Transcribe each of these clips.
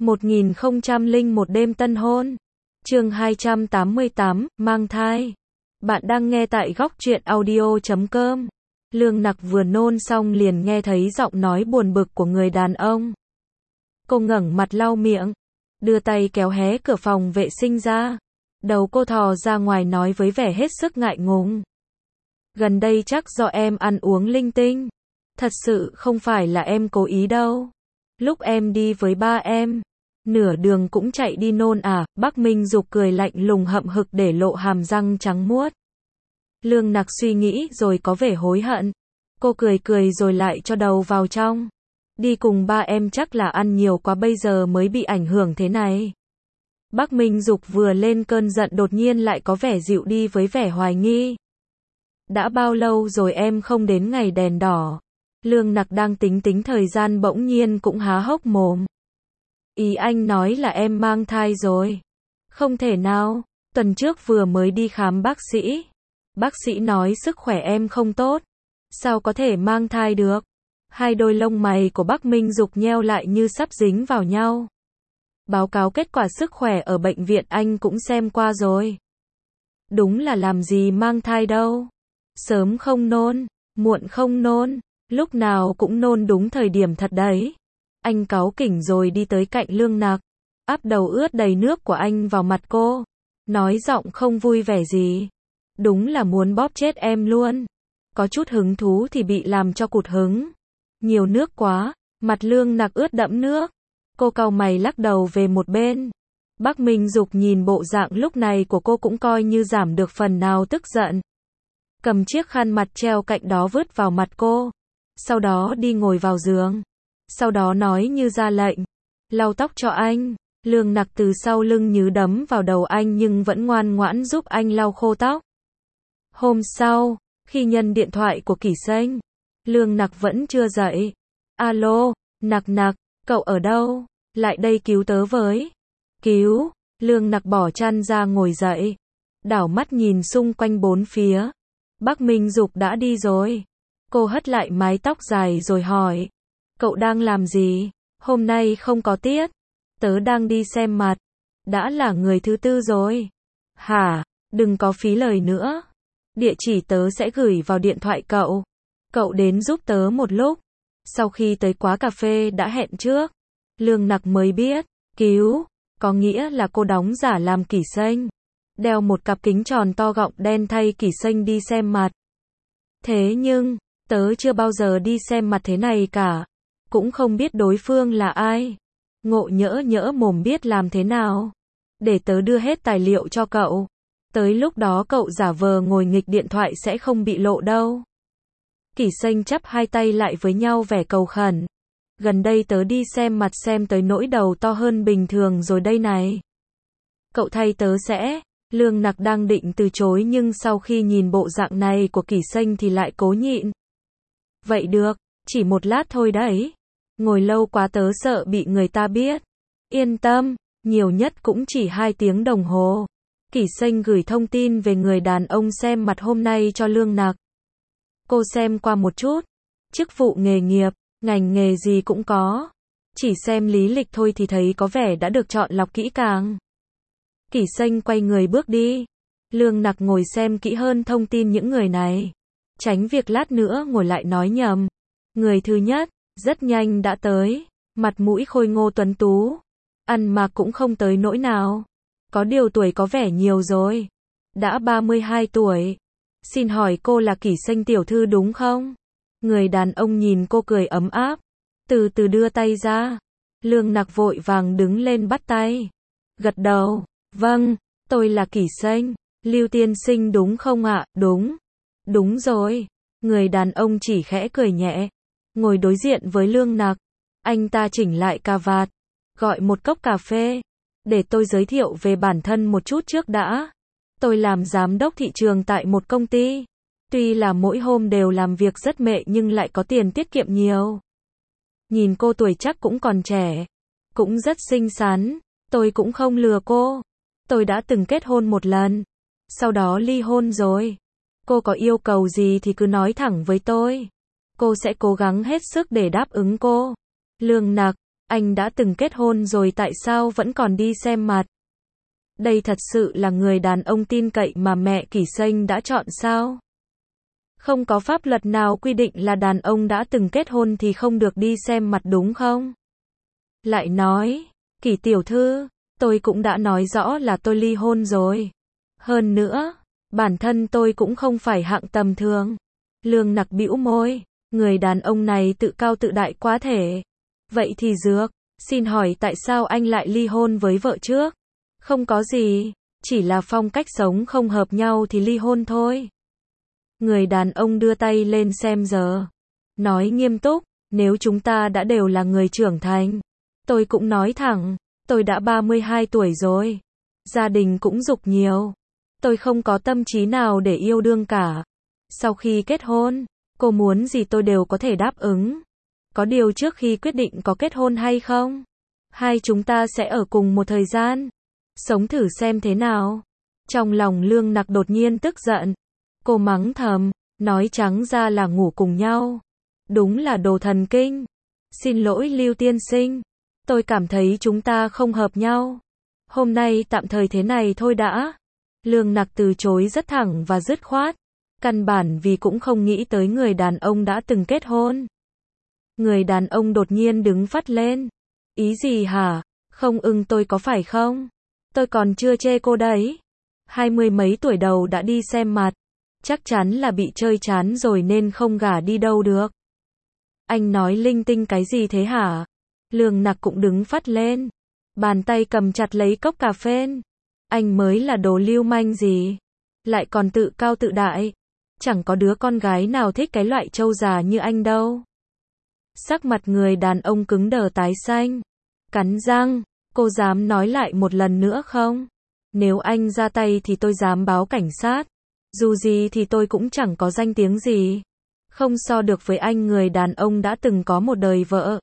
1001 đêm tân hôn. Chương 288, mang thai. Bạn đang nghe tại góc truyện audio.com. Lương Nặc vừa nôn xong liền nghe thấy giọng nói buồn bực của người đàn ông. Cô ngẩng mặt lau miệng, đưa tay kéo hé cửa phòng vệ sinh ra. Đầu cô thò ra ngoài nói với vẻ hết sức ngại ngùng. Gần đây chắc do em ăn uống linh tinh. Thật sự không phải là em cố ý đâu. Lúc em đi với ba em, nửa đường cũng chạy đi nôn à? Bắc Minh Dục cười lạnh lùng hậm hực để lộ hàm răng trắng muốt. Lương Nặc suy nghĩ rồi có vẻ hối hận. Cô cười cười rồi lại cho đầu vào trong. Đi cùng ba em chắc là ăn nhiều quá bây giờ mới bị ảnh hưởng thế này. Bắc Minh Dục vừa lên cơn giận đột nhiên lại có vẻ dịu đi với vẻ hoài nghi. Đã bao lâu rồi em không đến ngày đèn đỏ? Lương Nặc đang tính thời gian bỗng nhiên cũng há hốc mồm. Ý anh nói là em mang thai rồi. Không thể nào, tuần trước vừa mới đi khám bác sĩ. Bác sĩ nói sức khỏe em không tốt. Sao có thể mang thai được? Hai đôi lông mày của Bắc Minh Dục nheo lại như sắp dính vào nhau. Báo cáo kết quả sức khỏe ở bệnh viện anh cũng xem qua rồi. Đúng là làm gì mang thai đâu. Sớm không nôn, muộn không nôn, lúc nào cũng nôn đúng thời điểm thật đấy. Anh cáu kỉnh rồi đi tới cạnh Lương Nặc, áp đầu ướt đầy nước của anh vào mặt cô, nói giọng không vui vẻ gì. Đúng là muốn bóp chết em luôn. Có chút hứng thú thì bị làm cho cụt hứng. Nhiều nước quá, mặt Lương Nặc ướt đẫm nước. Cô cau mày lắc đầu về một bên. Bắc Minh Dục nhìn bộ dạng lúc này của cô cũng coi như giảm được phần nào tức giận. Cầm chiếc khăn mặt treo cạnh đó vứt vào mặt cô. Sau đó đi ngồi vào giường. Sau đó nói như ra lệnh. Lau tóc cho anh. Lương Nặc từ sau lưng nhứ đấm vào đầu anh nhưng vẫn ngoan ngoãn giúp anh lau khô tóc. Hôm sau, khi nhận điện thoại của Kỷ Xanh, Lương Nặc vẫn chưa dậy. Alo, Nặc Nặc, cậu ở đâu? Lại đây cứu tớ với. Cứu? Lương Nặc bỏ chăn ra ngồi dậy. Đảo mắt nhìn xung quanh bốn phía. Bắc Minh Dục đã đi rồi. Cô hất lại mái tóc dài rồi hỏi. Cậu đang làm gì? Hôm nay không có tiết. Tớ đang đi xem mặt. Đã là người thứ tư rồi. Hả? Đừng có phí lời nữa. Địa chỉ tớ sẽ gửi vào điện thoại cậu. Cậu đến giúp tớ một lúc. Sau khi tới quán cà phê đã hẹn trước, Lương Nặc mới biết, cứu, có nghĩa là cô đóng giả làm Kỷ Xanh. Đeo một cặp kính tròn to gọng đen thay Kỷ Xanh đi xem mặt. Thế nhưng, tớ chưa bao giờ đi xem mặt thế này cả. Cũng không biết đối phương là ai. Ngộ nhỡ mồm biết làm thế nào. Để tớ đưa hết tài liệu cho cậu. Tới lúc đó cậu giả vờ ngồi nghịch điện thoại sẽ không bị lộ đâu. Kỷ Xanh chắp hai tay lại với nhau vẻ cầu khẩn. Gần đây tớ đi xem mặt xem tới nỗi đầu to hơn bình thường rồi đây này. Cậu thay tớ sẽ. Lương Nặc đang định từ chối nhưng sau khi nhìn bộ dạng này của Kỷ Xanh thì lại cố nhịn. Vậy được, chỉ một lát thôi đấy. Ngồi lâu quá tớ sợ bị người ta biết. Yên tâm, nhiều nhất cũng chỉ 2 tiếng đồng hồ. Kỷ Xanh gửi thông tin về người đàn ông xem mặt hôm nay cho Lương Nặc. Cô xem qua một chút. Chức vụ nghề nghiệp, ngành nghề gì cũng có. Chỉ xem lý lịch thôi thì thấy có vẻ đã được chọn lọc kỹ càng. Kỷ Xanh quay người bước đi. Lương Nặc ngồi xem kỹ hơn thông tin những người này. Tránh việc lát nữa ngồi lại nói nhầm. Người thứ nhất, rất nhanh đã tới. Mặt mũi khôi ngô tuấn tú. Ăn mặc cũng không tới nỗi nào. Có điều tuổi có vẻ nhiều rồi. Đã 32 tuổi. Xin hỏi cô là Kỷ Xanh tiểu thư đúng không? Người đàn ông nhìn cô cười ấm áp. Từ từ đưa tay ra. Lương Nặc vội vàng đứng lên bắt tay. Gật đầu. Vâng, tôi là Kỷ Xanh. Lưu tiên sinh đúng không ạ? Đúng. Đúng rồi. Người đàn ông chỉ khẽ cười nhẹ. Ngồi đối diện với Lương Nặc. Anh ta chỉnh lại cà vạt. Gọi một cốc cà phê. Để tôi giới thiệu về bản thân một chút trước đã. Tôi làm giám đốc thị trường tại một công ty. Tuy là mỗi hôm đều làm việc rất mệt nhưng lại có tiền tiết kiệm nhiều. Nhìn cô tuổi chắc cũng còn trẻ. Cũng rất xinh xắn. Tôi cũng không lừa cô. Tôi đã từng kết hôn một lần. Sau đó ly hôn rồi. Cô có yêu cầu gì thì cứ nói thẳng với tôi. Cô sẽ cố gắng hết sức để đáp ứng cô. Lương Nặc, Anh đã từng kết hôn rồi tại sao vẫn còn đi xem mặt? Đây thật sự là người đàn ông tin cậy mà mẹ Kỷ Sênh đã chọn sao? Không có pháp luật nào quy định là đàn ông đã từng kết hôn thì không được đi xem mặt đúng không? Lại nói, Kỷ tiểu thư, tôi cũng đã nói rõ là tôi ly hôn rồi. Hơn nữa, bản thân tôi cũng không phải hạng tầm thường. Lương Nặc bĩu môi, người đàn ông này tự cao tự đại quá thể. Vậy thì Dược, xin hỏi tại sao anh lại ly hôn với vợ trước? Không có gì, chỉ là phong cách sống không hợp nhau thì ly hôn thôi. Người đàn ông đưa tay lên xem giờ. Nói nghiêm túc, nếu chúng ta đã đều là người trưởng thành. Tôi cũng nói thẳng, tôi đã 32 tuổi rồi. Gia đình cũng giục nhiều. Tôi không có tâm trí nào để yêu đương cả. Sau khi kết hôn, cô muốn gì tôi đều có thể đáp ứng. Có điều trước khi quyết định có kết hôn hay không, hai chúng ta sẽ ở cùng một thời gian. Sống thử xem thế nào. Trong lòng Lương Nặc đột nhiên tức giận. Cô mắng thầm, nói trắng ra là ngủ cùng nhau. Đúng là đồ thần kinh. Xin lỗi Lưu tiên sinh. Tôi cảm thấy chúng ta không hợp nhau. Hôm nay tạm thời thế này thôi đã. Lương Nặc từ chối rất thẳng và dứt khoát. Căn bản vì cũng không nghĩ tới người đàn ông đã từng kết hôn. Người đàn ông đột nhiên đứng phắt lên. Ý gì hả? Không ưng tôi có phải không? Tôi còn chưa chê cô đấy. 20 mấy tuổi đầu đã đi xem mặt. Chắc chắn là bị chơi chán rồi nên không gả đi đâu được. Anh nói linh tinh cái gì thế hả? Lương Nặc cũng đứng phắt lên. Bàn tay cầm chặt lấy cốc cà phê. Anh mới là đồ lưu manh gì. Lại còn tự cao tự đại. Chẳng có đứa con gái nào thích cái loại trâu già như anh đâu. Sắc mặt người đàn ông cứng đờ tái xanh. Cắn răng, cô dám nói lại một lần nữa không? Nếu anh ra tay thì tôi dám báo cảnh sát. Dù gì thì tôi cũng chẳng có danh tiếng gì. Không so được với anh, người đàn ông đã từng có một đời vợ.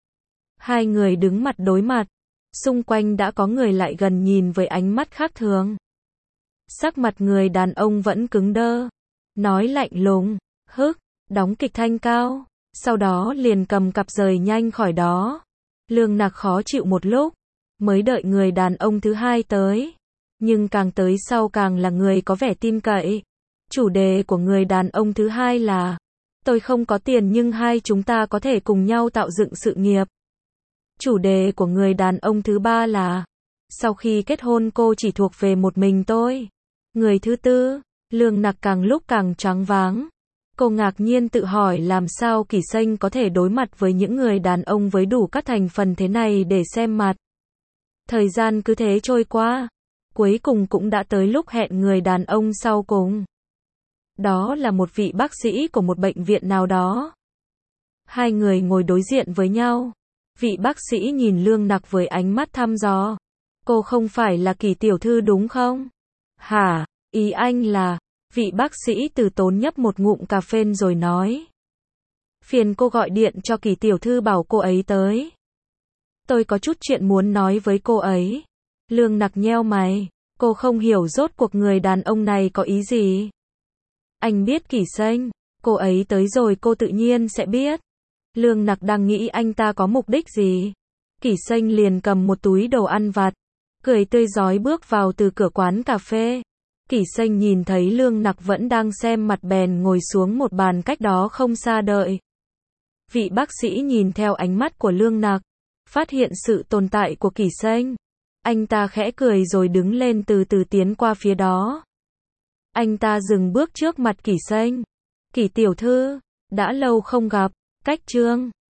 Hai người đứng mặt đối mặt. Xung quanh đã có người lại gần nhìn với ánh mắt khác thường. Sắc mặt người đàn ông vẫn cứng đơ. Nói lạnh lùng, hức, đóng kịch thanh cao. Sau đó liền cầm cặp rời nhanh khỏi đó. Lương Nặc khó chịu một lúc. Mới đợi người đàn ông thứ hai tới. Nhưng càng tới sau càng là người có vẻ tin cậy. Chủ đề của người đàn ông thứ hai là: tôi không có tiền nhưng hai chúng ta có thể cùng nhau tạo dựng sự nghiệp. Chủ đề của người đàn ông thứ ba là: sau khi kết hôn cô chỉ thuộc về một mình tôi. Người thứ tư. Lương Nặc càng lúc càng choáng váng. Cô ngạc nhiên tự hỏi làm sao Kỷ Sênh có thể đối mặt với những người đàn ông với đủ các thành phần thế này để xem mặt. Thời gian cứ thế trôi qua. Cuối cùng cũng đã tới lúc hẹn người đàn ông sau cùng. Đó là một vị bác sĩ của một bệnh viện nào đó. Hai người ngồi đối diện với nhau. Vị bác sĩ nhìn Lương Nặc với ánh mắt thăm dò. Cô không phải là Kỷ tiểu thư đúng không? Hả? Ý anh là... Vị bác sĩ từ tốn nhấp một ngụm cà phê rồi nói. Phiền cô gọi điện cho Kỷ tiểu thư bảo cô ấy tới. Tôi có chút chuyện muốn nói với cô ấy. Lương Nặc nheo mày. Cô không hiểu rốt cuộc người đàn ông này có ý gì. Anh biết Kỷ Sênh. Cô ấy tới rồi cô tự nhiên sẽ biết. Lương Nặc đang nghĩ anh ta có mục đích gì. Kỷ Sênh liền cầm một túi đồ ăn vặt. Cười tươi rói bước vào từ cửa quán cà phê. Kỷ Sênh nhìn thấy Lương Nặc vẫn đang xem mặt bèn ngồi xuống một bàn cách đó không xa đợi. Vị bác sĩ nhìn theo ánh mắt của Lương Nặc, phát hiện sự tồn tại của Kỷ Sênh. Anh ta khẽ cười rồi đứng lên từ từ tiến qua phía đó. Anh ta dừng bước trước mặt Kỷ Sênh. Kỷ tiểu thư, đã lâu không gặp, cách chương